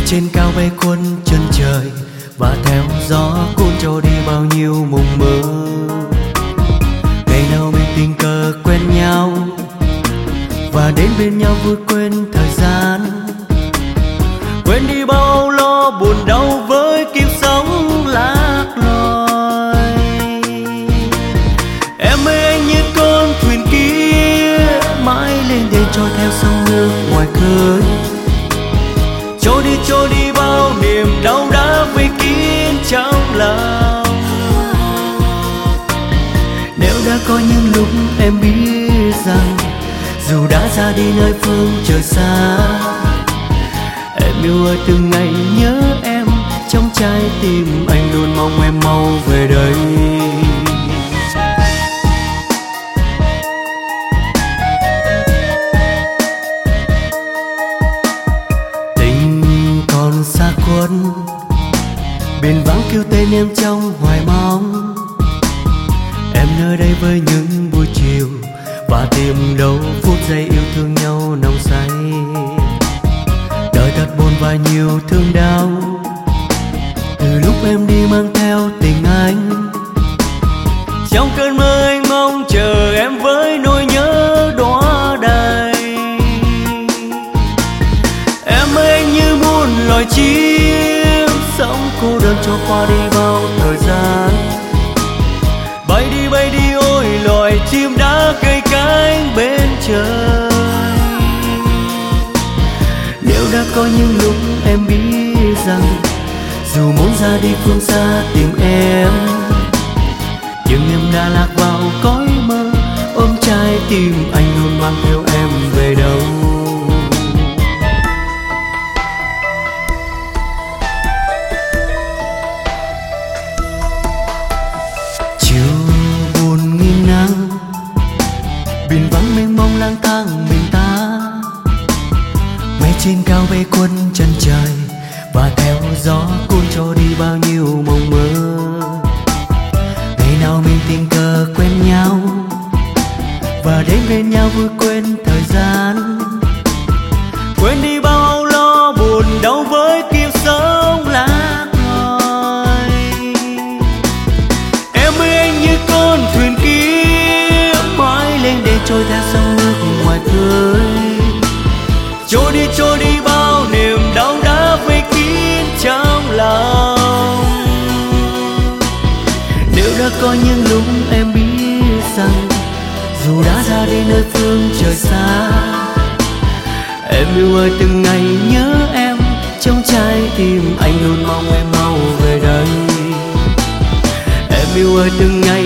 trên cao bay cuốn chân trời và theo gió cuốn trôi đi bao nhiêu mộng mơ. Ngày nào mình tình cờ quen nhau và đến bên nhau vui quên thời gian, quên đi bao âu lo buồn đau với kiếp sống lạc loài. Em ơi anh như con thuyền kia mãi lên để trôi theo sông nước ngoài khơi, trôi đi bao niềm đau đã vây kín trong lòng. Nếu đã có những lúc em biết rằng dù đã ra đi nơi phương trời xa, em yêu ơi từng ngày nhớ em, trong trái tim anh luôn mong em mau về đây. Tình còn xa khuất, biển vắng kêu tên em trong hoài mong. Em nơi đây với những buổi chiều và tìm đâu phút giây yêu thương nhau nồng say. Đời thật buồn và nhiều thương đau, từ lúc em đi mang theo tình anh. Trong cơn mơ anh mong chờ em với nỗi nhớ đóa đầy. Em ơi anh như muôn loài chim sống cô đơn cho qua đi bao thời gian. Bay đi ôi loài chim đã cay cánh bên trời. Nếu đã có những lúc em biết rằng dù muốn ra đi phương xa tìm em, nhưng em đã lạc vào cõi mơ, ôm trái tim anh luôn mang theo em về đâu. Biển vắng mênh mông lang thang mình ta, mây trên cao bay cuốn chân trời và theo gió cuốn trôi đi bao nhiêu mộng mơ. Ngày nào mình tình cờ quen nhau và đến bên nhau vui quên thời gian, quên đi bao âu lo buồn đau với kiếp sống lạc loài. Em ơi anh như con thuyền kia mãi lên để trôi theo sông nước ngoài khơi, trôi đi bao niềm đau đã vây kín trong lòng. Nếu đã có những lúc em biết rằng dù đã ra đi nơi phương trời xa, em yêu ơi từng ngày nhớ em, trong trái tim anh luôn mong em mau về đây. Em yêu ơi từng ngày